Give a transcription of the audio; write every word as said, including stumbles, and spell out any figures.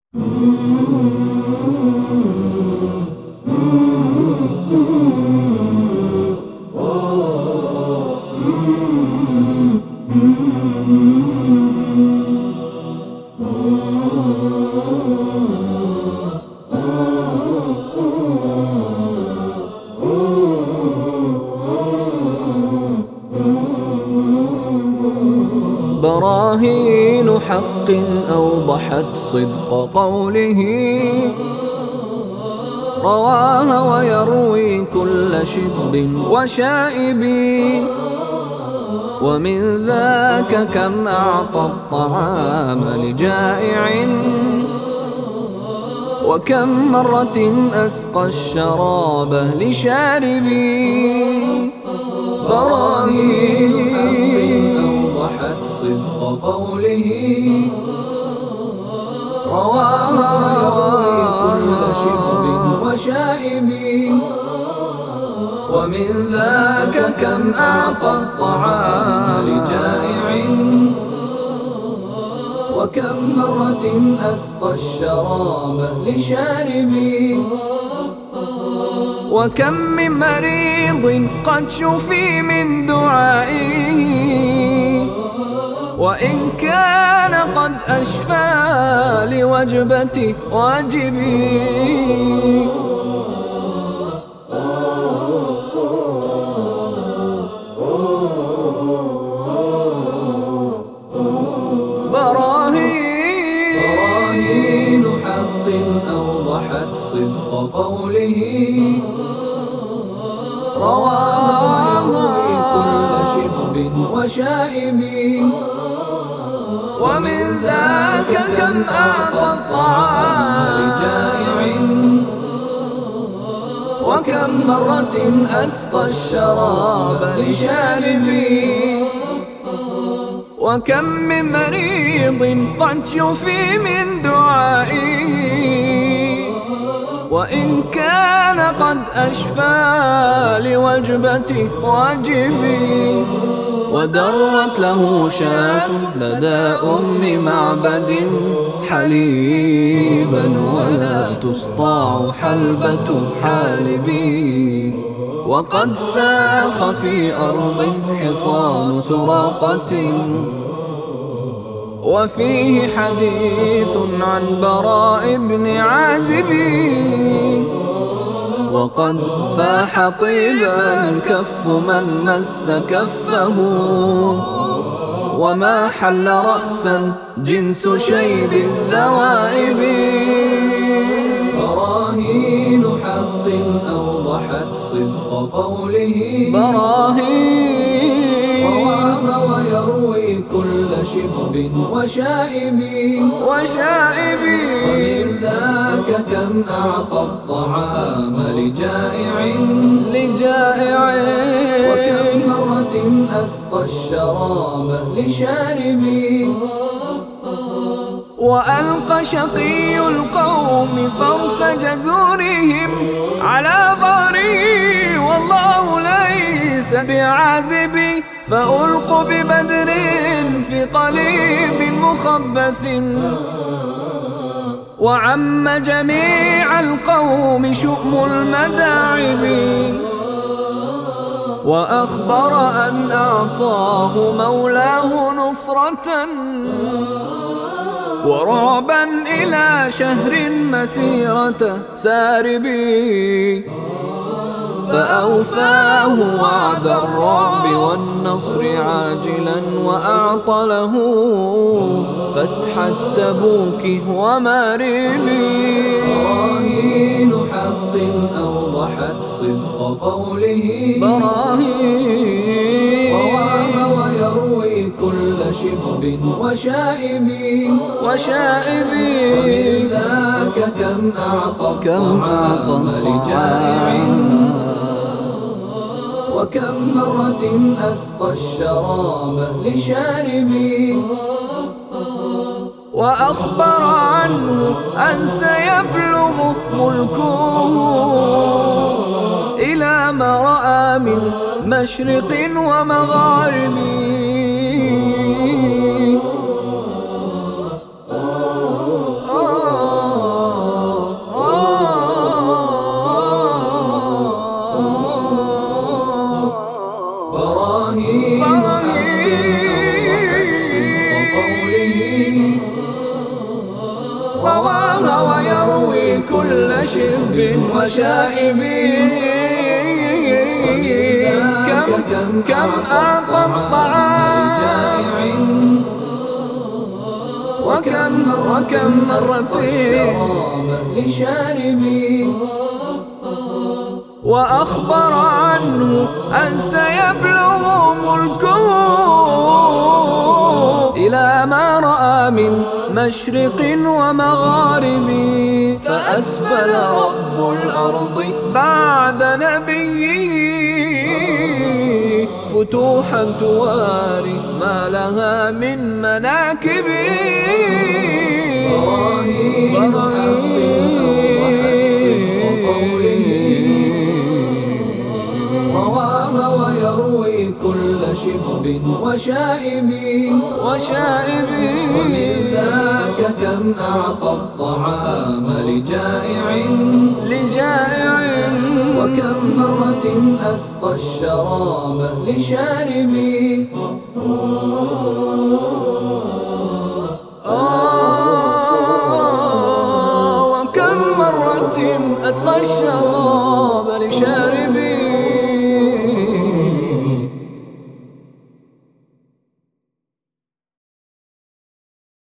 براهين حق أوضحت صدق قوله، رواها ويروي كل شب وشائب. ومن ذاك كم أعطى الطعام لجائع، وكم مرة أسقى الشراب لشارب. براهين حق أوضحت صدق قوله، رواها ويروي كل شب وشائب. ومن ذاك كم أعطى الطعام لجائع، وكم مرة أسقى الشراب لشارب. وكم من مريض قد شفي من دعائه، وإن كان قد أشفى لوجبة واجبي. براهين حق أوضحت صدق قوله، رواها كل شب وشائب. ومن ذاك كم أعطى الطعام لجائع، وكم مرة أسقى الشراب لشارب. وكم من مريض قد شفي من دعائه، وإن كان قد أشفى لوجبة واجبي. ودرت له شاة لدى أم معبد حليبا، ولا تسطاع حلبة حالبي. وقد ساخ في أرض حصان سراقة، وفيه حديث عن براء بن عازب. وقد فاح طيبا الكف من مس كفه، وما حل رأسا جنس شيب الذوائب. براهين حق أوضحت صدق قوله، براهين رواها ويروي كل شب وشائب. وشائب ومن ذاك كم أعطى الطعام لجائع، لجائع. وكم مرة أسقى الشراب لشارب. وألقى شقي القوم فوق جزورهم على ظهره، والله ليس بعازب. فألقوا ببدر في قليب مخبث، وعم جميع القوم شؤم المداعب. وأخبر أن أعطاه مولاه نصرة، ورعبا إلى شهر مسيرة ساربي. فأوفاه وعد الرعب والنصر عاجلا، وأعطى له فتح التبوك وماربي. براهين حق أوضحت صدق قوله، براهين رواها ويروي كل شب وشائب. وشائب ومن ذاك كم أعطى الطعام لجائع، وكم مرة أسقى الشراب لشارب. وأخبر عنه أن سيبلغ ملكه إلى ما رأى من مشرق ومغارب. آه رواها ويروي كل شرب وشائب. كم كم أعطى الطعام وكم وكم مرة لشاربي، وأخبر عنه أن سيبلغ ملكه إلى ما رأى من مشرق ومغارب. فأسبل رب الأرض بعد نبيه فتوحا تواري ما لها من مناكب. براهين حق رواها ويروي كل شبب وشائب وشائب. ومن ذاك كم أعطى الطعام لجائع لجائع، وكم مرة أسقى الشراب لشارب. آه وكم مرة أسقى الشراب لشارب.